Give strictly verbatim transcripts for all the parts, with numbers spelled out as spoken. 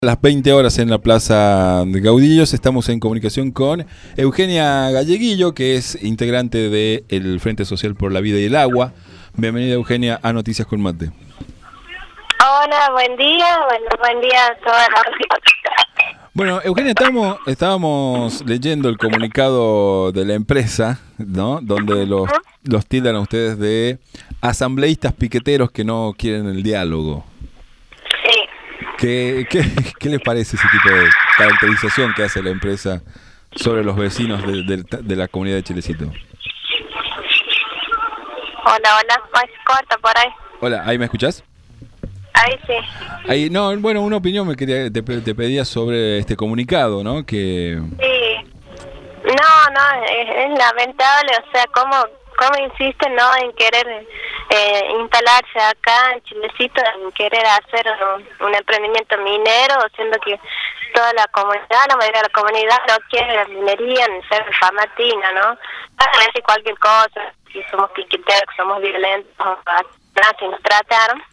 A las veinte horas en la Plaza de Caudillos estamos en comunicación con Eugenia Galleguillo, que es integrante del Frente Social por la Vida y el Agua. Bienvenida, Eugenia, a Noticias con Mate. Hola, buen día, bueno, buen día a todas las... Bueno, Eugenia, estábamos, estábamos leyendo el comunicado de la empresa, ¿no? Donde los, ¿Ah? los tildan a ustedes de asambleístas piqueteros que no quieren el diálogo. Sí. ¿Qué, qué, ¿Qué les parece ese tipo de caracterización que hace la empresa sobre los vecinos de, de, de la comunidad de Chilecito? Hola, hola, más corta por ahí. Hola, ¿ahí me escuchás? Ahí sí. Ahí, no, bueno, una opinión me quería, te, te pedía sobre este comunicado, ¿no? Que... Sí. No, no, es, es lamentable, o sea, cómo, cómo insisten, ¿no?, en querer eh, instalarse acá en Chilecito, en querer hacer un, un emprendimiento minero, siendo que toda la comunidad, la mayoría de la comunidad no quiere la minería ni ser famatina, ¿no? A veces cualquier cosa, si somos piqueteros, somos violentos, así nos trataron.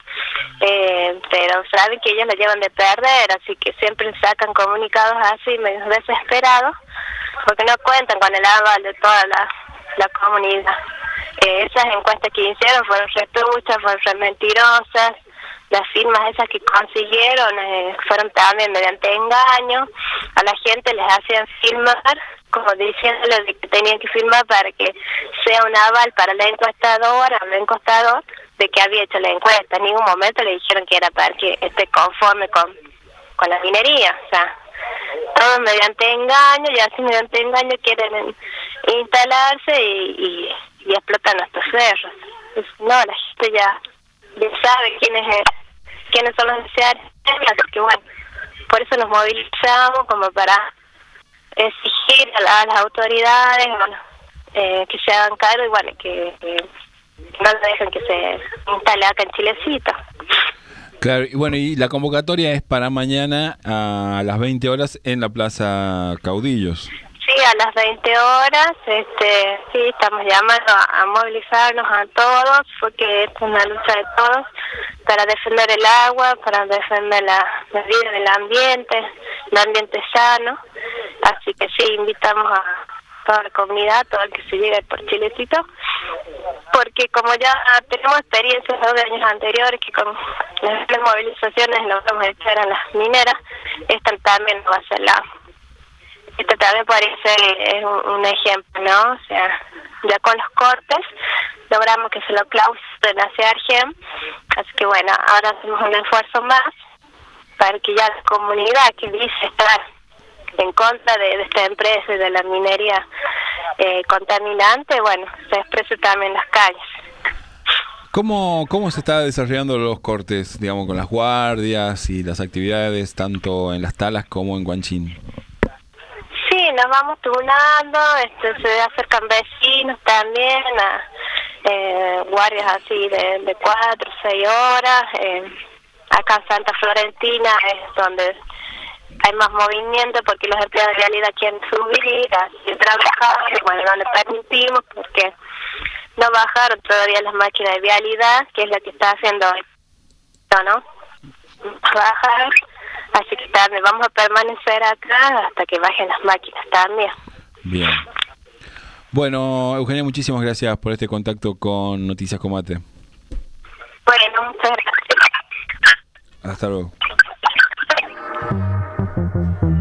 Eh, pero saben que ellos la llevan de perder, así que siempre sacan comunicados así medio desesperados porque no cuentan con el aval de toda la, la comunidad. Eh, esas encuestas que hicieron fueron retruchas, fueron re mentirosas. Las firmas esas que consiguieron eh, fueron también mediante engaño. A la gente les hacían firmar como diciéndole de que tenían que firmar para que sea un aval para la encuestadora o el encuestador de que había hecho la encuesta. En ningún momento le dijeron que era para que esté conforme con, con la minería. O sea, todo mediante engaño, y así mediante engaño quieren instalarse y, y, y explotar nuestros cerros. Entonces, no, la gente ya, ya sabe quiénes es, quiénes son los deseados, así que bueno, por eso nos movilizamos como para exigir a, la, a las autoridades, bueno, eh, que se hagan cargo y bueno, que, que no lo dejen que se instale acá en Chilecito. Claro, y bueno, y la convocatoria es para mañana a las veinte horas en la Plaza Caudillos. Sí, a las veinte horas, este, sí, estamos llamando a, a movilizarnos a todos, porque es una lucha de todos para defender el agua, para defender la, la vida del ambiente, el ambiente sano. Así que sí, invitamos a toda la comunidad, todo el que se llegue por Chilecito, porque como ya tenemos experiencias de años anteriores que con las movilizaciones logramos echar a las mineras, esta también va a ser la... Esto también parece es un, un ejemplo, ¿no? O sea, ya con los cortes logramos que se lo clausuren hacia Argem, así que bueno, ahora hacemos un esfuerzo más para que ya la comunidad que dice estar en contra de, de esta empresa y de la minería eh, contaminante, bueno, se exprese también en las calles. ¿Cómo, ¿Cómo se está desarrollando los cortes, digamos, con las guardias y las actividades tanto en las talas como en Guanchín? Sí, nos vamos turnando, este, se acercan vecinos también, a eh, guardias así de, de cuatro, seis horas. Eh, acá en Santa Florentina es donde hay más movimiento porque los empleados de realidad quieren subir, así trabajar, y bueno, no les permitimos porque no bajaron todavía las máquinas de vialidad, que es la que está haciendo esto, ¿no? Bajar. Así que también vamos a permanecer acá hasta que bajen las máquinas también. Bien. Bueno, Eugenia, muchísimas gracias por este contacto con Noticias con Mate. Bueno, muchas gracias. Hasta luego.